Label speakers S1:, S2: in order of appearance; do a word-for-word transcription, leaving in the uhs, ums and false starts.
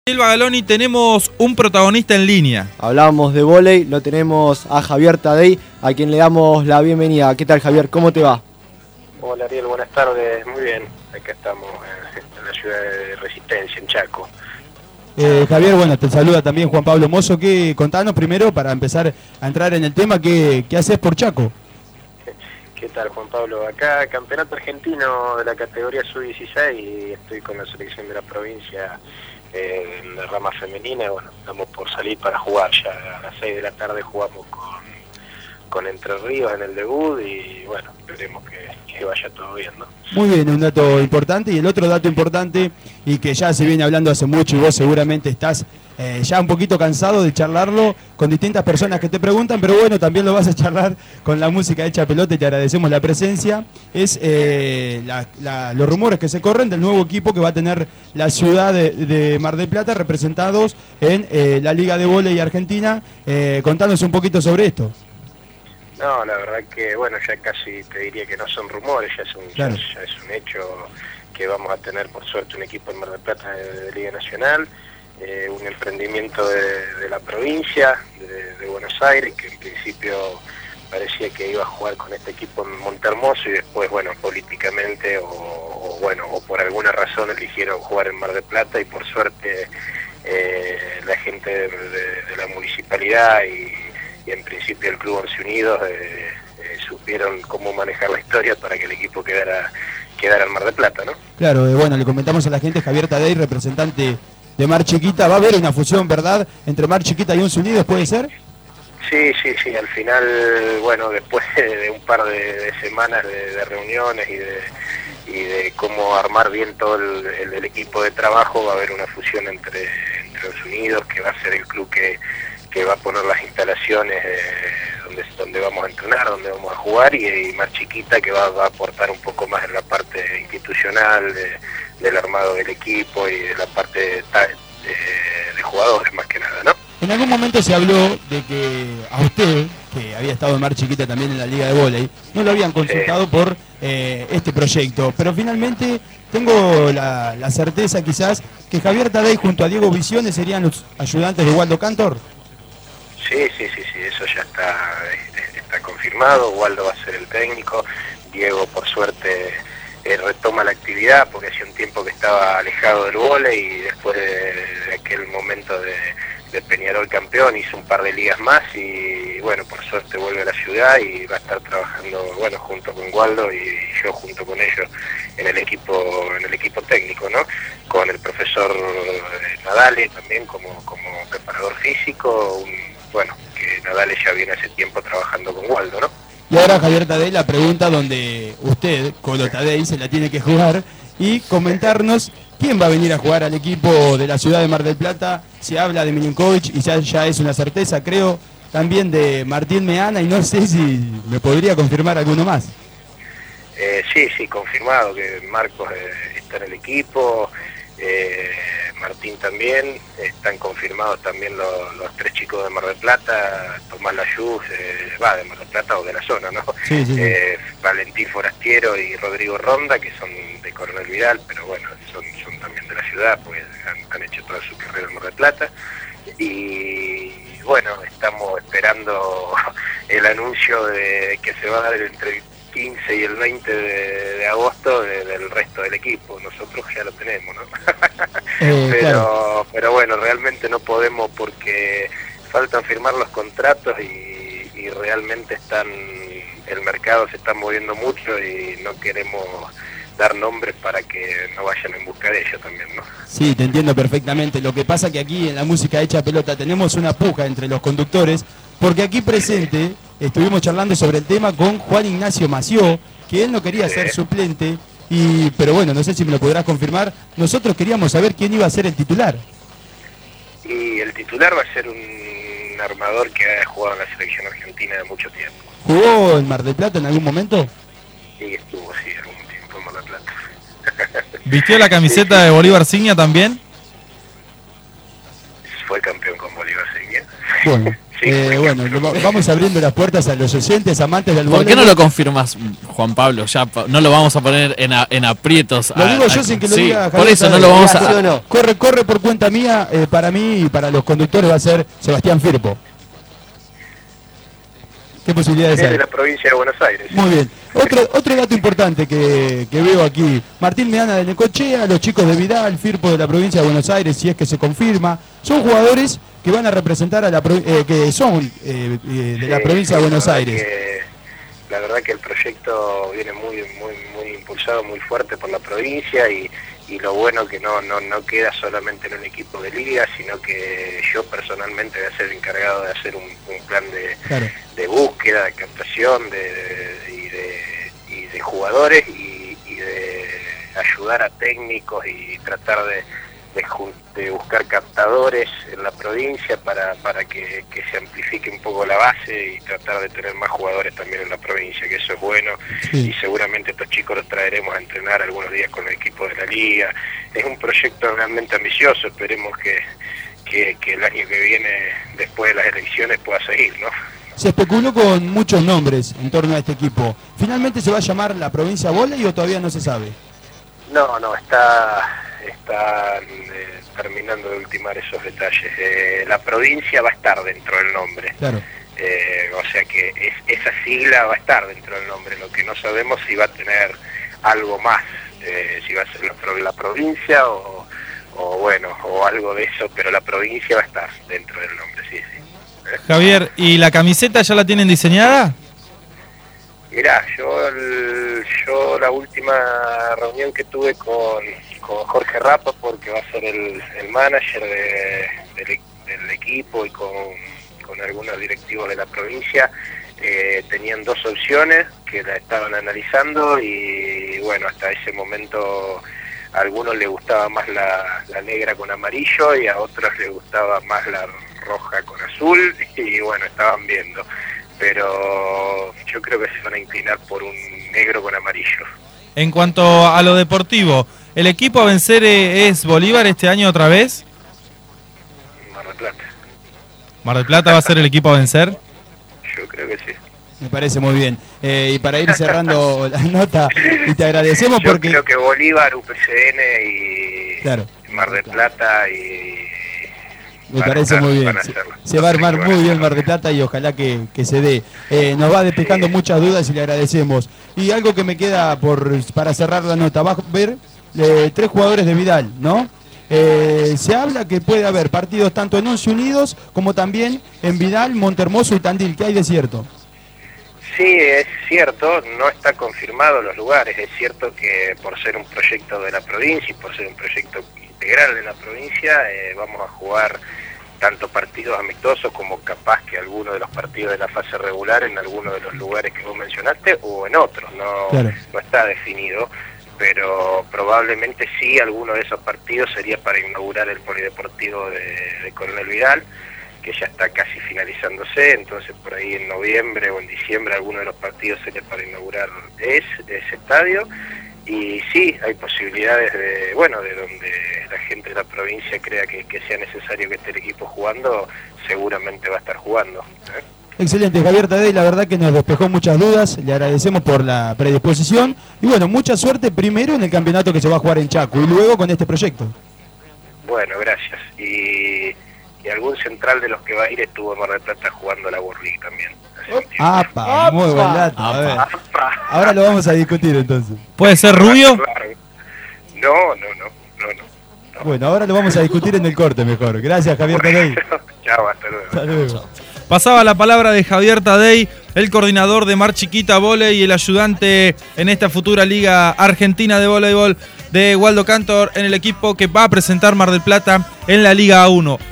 S1: El Bagaloni, tenemos un protagonista en línea.
S2: Hablábamos de vóley, lo tenemos a Javier Tadei, a quien le damos la bienvenida. ¿Qué tal, Javier? ¿Cómo te va?
S3: Hola, Ariel, buenas tardes. Muy bien, acá estamos en la ciudad de Resistencia, en Chaco.
S4: Eh, Javier, bueno, te saluda también Juan Pablo Mozo. ¿Qué, contanos primero, para empezar a entrar en el tema, ¿qué, qué haces por Chaco?
S3: ¿Qué tal, Juan Pablo? Acá, campeonato argentino de la categoría sub dieciséis, y estoy con la selección de la provincia eh, en la rama femenina. Bueno, estamos por salir para jugar ya. A las seis de la tarde jugamos con, con Entre Ríos en el debut y, bueno, esperemos que, que vaya todo bien, ¿no?
S4: Muy bien, un dato importante. Y el otro dato importante, y que ya se viene hablando hace mucho y vos seguramente estás eh, ya un poquito cansado de charlarlo con distintas personas que te preguntan, pero bueno, también lo vas a charlar con la música hecha pelota y te agradecemos la presencia, es eh, la, la, los rumores que se corren del nuevo equipo que va a tener la ciudad de, de Mar del Plata representados en eh, la Liga de Vóley Argentina. Eh, contanos un poquito sobre esto.
S3: No, la verdad que, bueno, ya casi te diría que no son rumores, ya es un,
S4: claro.
S3: ya, ya es un hecho que vamos a tener, por suerte, un equipo en Mar del Plata de, de Liga Nacional, eh, un emprendimiento de, de la provincia, de, de Buenos Aires, que en principio parecía que iba a jugar con este equipo en Montehermoso y después, bueno, políticamente o, o bueno, o por alguna razón eligieron jugar en Mar del Plata y por suerte eh, la gente de, de, de la municipalidad y y en principio el Club Once Unidos eh, eh, supieron cómo manejar la historia para que el equipo quedara, quedara en Mar del Plata, ¿no?
S4: Claro, eh, bueno, le comentamos a la gente, Javier Tadei, representante de Mar Chiquita. ¿Va a haber una fusión, verdad, entre Mar Chiquita y Once Unidos, puede ser?
S3: Sí, sí, sí, al final, bueno, después de un par de, de semanas de, de reuniones y de, y de cómo armar bien todo el, el, el equipo de trabajo, va a haber una fusión entre, entre Once Unidos, que va a ser el club que que va a poner las instalaciones eh, donde, donde vamos a entrenar, donde vamos a jugar, y, y Mar Chiquita, que va, va a aportar un poco más en la parte institucional de, del armado del equipo y de la parte de, de, de jugadores más que nada, ¿no?
S4: En algún momento se habló de que a usted, que había estado en Mar Chiquita también en la Liga de Vóley, no lo habían consultado sí. por eh, este proyecto, pero finalmente tengo la, la certeza quizás que Javier Tadei junto a Diego Visione serían los ayudantes de Waldo Cantor.
S3: Sí, sí, sí, sí, eso ya está, está confirmado. Waldo va a ser el técnico, Diego por suerte eh, retoma la actividad porque hacía un tiempo que estaba alejado del vóley y después de, de aquel momento de, de Peñarol campeón hizo un par de ligas más y bueno, por suerte vuelve a la ciudad y va a estar trabajando, bueno, junto con Waldo y yo junto con ellos en el equipo, en el equipo técnico, ¿no? Con el profesor Nadale también como, como preparador físico, un bueno, que Nadal ya viene hace tiempo trabajando con Waldo, ¿no?
S4: Y ahora Javier Tadei, la pregunta donde usted, Colo Tadei, se la tiene que jugar y comentarnos quién va a venir a jugar al equipo de la ciudad de Mar del Plata. Se habla de Milinkovic y ya, ya es una certeza, creo, también de Martín Meana, y no sé si me podría confirmar alguno más.
S3: Eh, sí, sí, confirmado que Marcos eh, está en el equipo, eh, Martín también, están confirmados también los, los tres chicos de Mar del Plata, Tomás Layuz, eh, va de Mar del Plata o de la zona, ¿no?
S4: Sí, sí, sí.
S3: Eh, Valentín Forastiero y Rodrigo Ronda, que son de Coronel Vidal, pero bueno, son, son también de la ciudad, pues han, han hecho toda su carrera en Mar del Plata. Y bueno, estamos esperando el anuncio de que se va a dar entre quince y el veinte de, de agosto de, del resto del equipo. Nosotros ya lo tenemos, ¿no?
S4: Eh,
S3: pero,
S4: claro.
S3: pero bueno, realmente no podemos porque faltan firmar los contratos y, y realmente están, el mercado se está moviendo mucho y no queremos dar nombres para que no vayan en busca de ellos también, ¿no?
S4: Sí, te entiendo perfectamente. Lo que pasa que aquí en la música hecha pelota tenemos una puja entre los conductores, porque aquí presente estuvimos charlando sobre el tema con Juan Ignacio Mació, que él no quería
S3: Sí.
S4: ser suplente, y pero bueno, no sé si me lo podrás confirmar. Nosotros queríamos saber quién iba a ser el titular.
S3: Y el titular va a ser un armador que ha jugado en la selección argentina de mucho tiempo.
S4: ¿Jugó en Mar del Plata en algún momento?
S3: Y estuvo, sí, algún tiempo en Mar del Plata.
S1: ¿Vistió la camiseta sí, sí. de Bolívar Signa también?
S3: Fue campeón con Bolívar Signa.
S4: Bueno,
S3: Sí,
S4: Eh, bueno, lo va- vamos abriendo las puertas a los oyentes, amantes del
S5: ¿Por qué no
S4: voleibol.
S5: lo confirmas, Juan Pablo? Ya pa- no lo vamos a poner en, a- en aprietos.
S4: Lo
S5: a-
S4: digo
S5: a-
S4: yo sin que lo
S5: sí,
S4: diga
S5: por
S4: Javier
S5: eso no
S4: Tadei.
S5: lo vamos
S2: ¿Sí
S5: a...
S2: o no?
S4: Corre, corre por cuenta mía, eh, para mí y para los conductores va a ser Sebastián Firpo. ¿Qué posibilidades
S3: es
S4: hay?
S3: de la provincia de Buenos Aires.
S4: Muy bien. Otro, otro dato importante que, que veo aquí. Martín Meana de Necochea, los chicos de Vidal, Firpo de la provincia de Buenos Aires, si es que se confirma. Son jugadores que van a representar a la pro- eh, que son eh, eh, de la
S3: Sí,
S4: provincia de
S3: sí,
S4: Buenos
S3: la verdad
S4: Aires.
S3: que- la verdad que el proyecto viene muy muy muy impulsado, muy fuerte por la provincia y, y lo bueno que no, no no queda solamente en un equipo de liga, sino que yo personalmente voy a ser el encargado de hacer un, un plan de,
S4: Claro.
S3: de búsqueda, de captación de, de- y, de, y de jugadores y, y de ayudar a técnicos y tratar de, de, jun- de buscar captadores en la provincia para, para que, que se amplifique un poco la base y tratar de tener más jugadores también en la provincia, que eso es bueno.
S4: Sí.
S3: Y seguramente estos chicos los traeremos a entrenar algunos días con el equipo de la liga. Es un proyecto realmente ambicioso, esperemos que, que, que el año que viene, después de las elecciones, pueda seguir, ¿no?
S4: Se especuló con muchos nombres en torno a este equipo. ¿Finalmente se va a llamar la provincia Voley o todavía no se sabe?
S3: No, no, está, está eh, terminando de ultimar esos detalles. Eh, la provincia va a estar dentro del nombre.
S4: Claro.
S3: Eh, o sea que es, esa sigla va a estar dentro del nombre. Lo que no sabemos si va a tener algo más, eh, si va a ser la, pro- la provincia o, o bueno, o algo de eso, pero la provincia va a estar dentro del nombre, sí, sí. Eh,
S1: Javier, ¿y la camiseta ya la tienen diseñada?
S3: Mirá, yo, el- yo la última reunión que tuve con, con Jorge Rapa, porque va a ser el, el manager de- del, e- del equipo y con, con algunos directivos de la provincia, eh, tenían dos opciones que la estaban analizando y bueno, hasta ese momento a algunos les gustaba más la, la negra con amarillo y a otros les gustaba más la roja con azul y bueno, estaban viendo. Pero yo creo que se van a inclinar por un negro con amarillo.
S1: En cuanto a lo deportivo, ¿el equipo a vencer eh, es Bolívar este año otra vez?
S3: Mar del Plata,
S1: ¿Mar del Plata va a ser el equipo a vencer?
S3: yo creo que sí.
S4: Me parece muy bien. Eh, y para ir cerrando la nota, y te agradecemos
S3: Yo
S4: porque...
S3: creo que Bolívar, U P C N y
S4: Claro.
S3: Mar del Plata y...
S4: Me
S3: van a
S4: parece
S3: estar-
S4: muy bien.
S3: van a
S4: Se,
S3: hacerlo.
S4: se va a armar
S3: Van a
S4: muy bien
S3: hacerlo.
S4: Mar del Plata y ojalá que, que se dé. Eh, nos va despejando
S3: Sí.
S4: muchas dudas y le agradecemos. Y algo que me queda por para cerrar la nota, va a ver eh, tres jugadores de Vidal, ¿no? Eh, se habla que puede haber partidos tanto en Once Unidos como también en Vidal, Montermoso y Tandil, que hay de cierto.
S3: Sí, es cierto, no está confirmado los lugares, es cierto que por ser un proyecto de la provincia y por ser un proyecto integral de la provincia, eh, vamos a jugar tanto partidos amistosos como capaz que algunos de los partidos de la fase regular en algunos de los lugares que vos mencionaste o en otros, no,
S4: Claro.
S3: no está definido, pero probablemente sí alguno de esos partidos sería para inaugurar el polideportivo de, de Coronel Vidal, que ya está casi finalizándose, entonces por ahí en noviembre o en diciembre alguno de los partidos sería para inaugurar ese, ese estadio, y sí, hay posibilidades de, bueno, de donde la gente de la provincia crea que, que sea necesario que esté el equipo jugando, seguramente va a estar jugando, ¿eh?
S4: Excelente, Javier Tadei, la verdad que nos despejó muchas dudas, le agradecemos por la predisposición y bueno, mucha suerte primero en el campeonato que se va a jugar en Chaco y luego con este proyecto.
S3: Bueno, gracias. Y, y algún central de los que va a ir estuvo en Mar del Plata jugando la World League también. hace un tiempo.
S4: ¡Apa! Muy buen dato. A ver.
S3: Apa.
S4: Ahora lo vamos a discutir entonces.
S1: ¿Puede ser rubio?
S3: Claro. No, no, no, no, no. no.
S4: Bueno, ahora lo vamos a discutir en el corte mejor. Gracias, Javier Tadei.
S3: Chao, hasta luego.
S4: Hasta luego.
S1: Pasaba la palabra de Javier Tadei, el coordinador de Mar Chiquita Voley y el ayudante en esta futura Liga Argentina de Voleibol de Waldo Cantor en el equipo que va a presentar Mar del Plata en la Liga A uno.